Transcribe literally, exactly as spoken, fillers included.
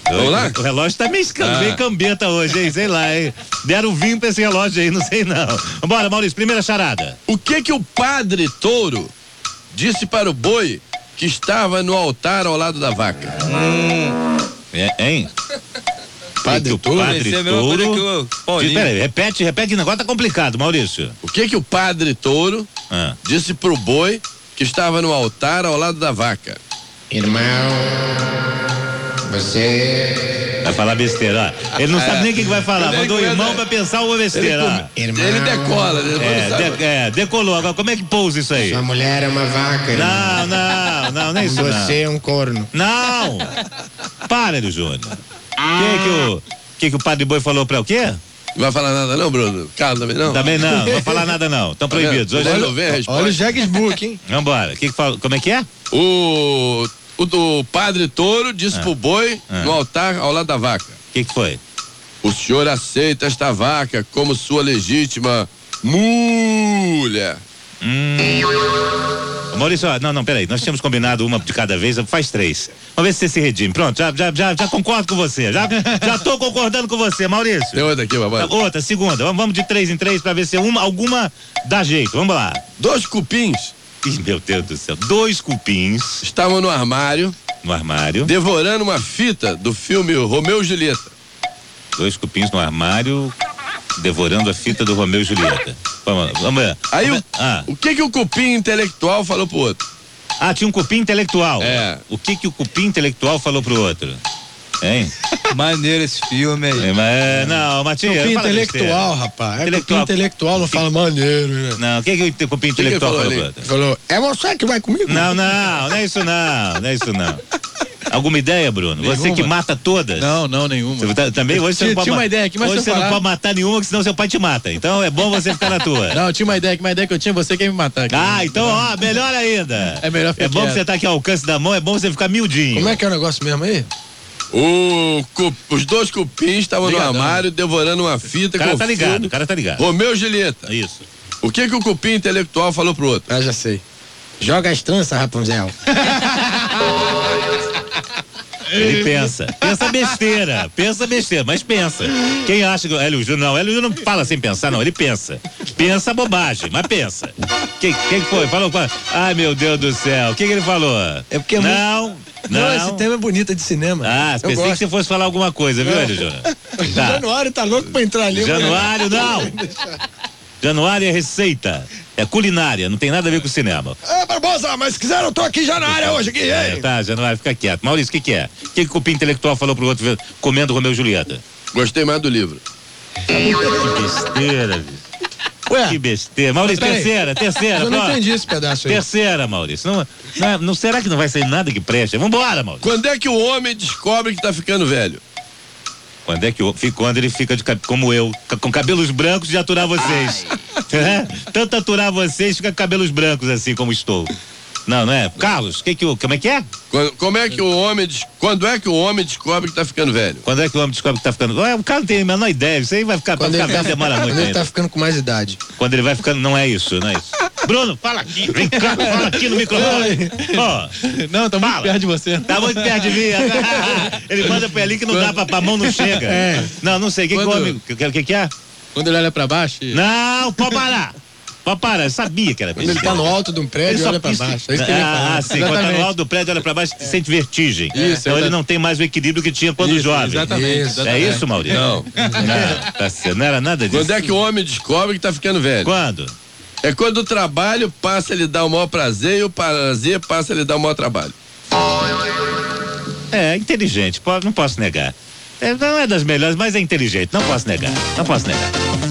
Vamos lá? O relógio tá meio, ah. meio cambeta hoje, hein? Sei lá, hein? Deram vinho pra esse relógio aí, não sei não. Vambora, Maurício, primeira charada. O que que o padre touro disse para o boi que estava no altar ao lado da vaca? Hum. É, hein? Padre o touro? Padre touro. Peraí, repete, repete, o negócio tá complicado, Maurício. O que que o padre touro ah. disse pro boi que estava no altar ao lado da vaca? Irmão, você... Vai falar besteira, ó. Ele não é. sabe nem o que, que vai falar. Mandou o irmão pra pensar uma besteira. Ele, irmão, ele decola, né? É, de, é, decolou. Agora, como é que pousa isso aí? Sua mulher é uma vaca, irmão. Não, não, não, nem isso Você não. é um corno. Não! Para, do Júnior. O que que o, que que o padre boi falou pra o quê? Não vai falar nada não, Bruno? Carlos também não? Também não, não vai falar nada não. Estão proibidos. Hoje olha, olha, olha o Jagsbook, hein? Vambora. Que que fala, como é que é? O, o do padre touro disse ah. pro boi ah. no altar ao lado da vaca. O que que foi? O senhor aceita esta vaca como sua legítima mulher. Hum. Maurício, não, não, peraí, nós tínhamos combinado uma de cada vez, faz três. Vamos ver se você se redime. Pronto, já, já, já, já concordo com você, já, já tô concordando com você, Maurício. Tem outra aqui, papai. Outra, segunda, vamos, vamos de três em três pra ver se uma, alguma dá jeito, vamos lá. Dois cupins. Ih, meu Deus do céu, dois cupins. Estavam no armário. No armário. Devorando uma fita do filme Romeu e Julieta. Dois cupins no armário, devorando a fita do Romeu e Julieta. Vamos, vamos ver. Aí o, ah. o que que o cupim intelectual falou pro outro? Ah, tinha um cupim intelectual. É. O que que o cupim intelectual falou pro outro? Hein? Maneiro esse filme aí. É, mas, não, Matias. Cupim intelectual, rapaz. É intelectual. Cupim intelectual, não fala maneiro, né? Não, o que que o cupim intelectual falou pro outro? Falou, é você que vai comigo? Não, não, não é isso não, não é isso não. Alguma ideia, Bruno? Nenhuma. Você que mata todas? Não, não, nenhuma. Você tá, também hoje você tinha, não pode tinha uma ideia aqui, mas hoje você falar. não pode matar nenhuma, que senão seu pai te mata. Então é bom você ficar na tua. Não, tinha uma ideia aqui, uma ideia que eu tinha, você quer me matar aqui. Ah, então, ó, melhor ainda. É melhor ficar É bom quieto. que você tá aqui ao alcance da mão, é bom você ficar miudinho. Como é que é o negócio mesmo aí? O, cu, os dois cupins estavam no armário devorando uma fita. O cara com tá ligado, filme, o cara tá ligado. Romeu e Julieta. Isso. O que que o cupim intelectual falou pro outro? Ah, já sei. Joga as tranças, Rapunzel. Ele pensa, pensa besteira, pensa besteira, mas pensa. Quem acha que o Hélio Júnior, não, Hélio Júnior não fala sem pensar, não, ele pensa. Pensa bobagem, mas pensa. Quem, quem foi? Falou, falou, ai meu Deus do céu, o que que ele falou? É porque é não, muito... não, não, esse tema é bonito, é de cinema. Ah, eu pensei gosto. que você fosse falar alguma coisa, viu, Hélio Júnior? Tá. Januário tá louco pra entrar ali. Januário, não. Januário é receita, é culinária, não tem nada a ver com cinema. É, Barbosa, mas se quiser eu tô aqui já na área hoje, aqui, é, hein? Tá, Januário, fica quieto. Maurício, o que que é? O que que o cupim intelectual falou pro outro comendo Romeu e Julieta? Gostei mais do livro. Que besteira, bicho. Ué? Que besteira. Maurício, terceira, terceira. Eu não pô. entendi esse pedaço aí. Terceira, Maurício. Não, não, não, será que não vai sair nada que preste? Vambora, Maurício. Quando é que o homem descobre que tá ficando velho? Quando é que eu, quando ele fica de, como eu, com cabelos brancos de aturar vocês. É? Tanto aturar vocês, fica com cabelos brancos assim como estou. Não, não é? Carlos, que que o, como é que é? Quando, como é que o homem, quando é que o homem descobre que tá ficando velho? Quando é que o homem descobre que tá ficando velho? O cara não tem a menor ideia, isso aí vai ficar, pra ficar velho demora muito. Quando ele tá ficando com mais idade. Quando ele vai ficando, não é isso, não é isso. Bruno, fala aqui, vem cá, fala aqui no microfone. Ó, não, tá muito fala. Perto de você. Tá muito perto de mim. Ele manda pra ali que não quando... dá pra, pra mão não chega. É. Não, não sei, o que, quando... que o homem, o que que é? Quando ele olha pra baixo? E... Não, pode parar. Pode parar, eu sabia que era quando ele tá no alto de um prédio, olha pra baixo. É isso que ele ah, ah, sim, quando tá no alto do prédio, olha pra baixo, é. Sente vertigem. Isso, então é. Ele não tem mais o equilíbrio que tinha quando isso, jovem. Exatamente, exatamente. É isso, Maurício? Não. Não, tá certo, não era nada disso. Quando é que o homem descobre que tá ficando velho? Quando? É quando o trabalho passa a lhe dar o maior prazer e o prazer passa a lhe dar o maior trabalho. É, inteligente, não posso negar. É, não é das melhores, mas é inteligente, não posso negar, não posso negar.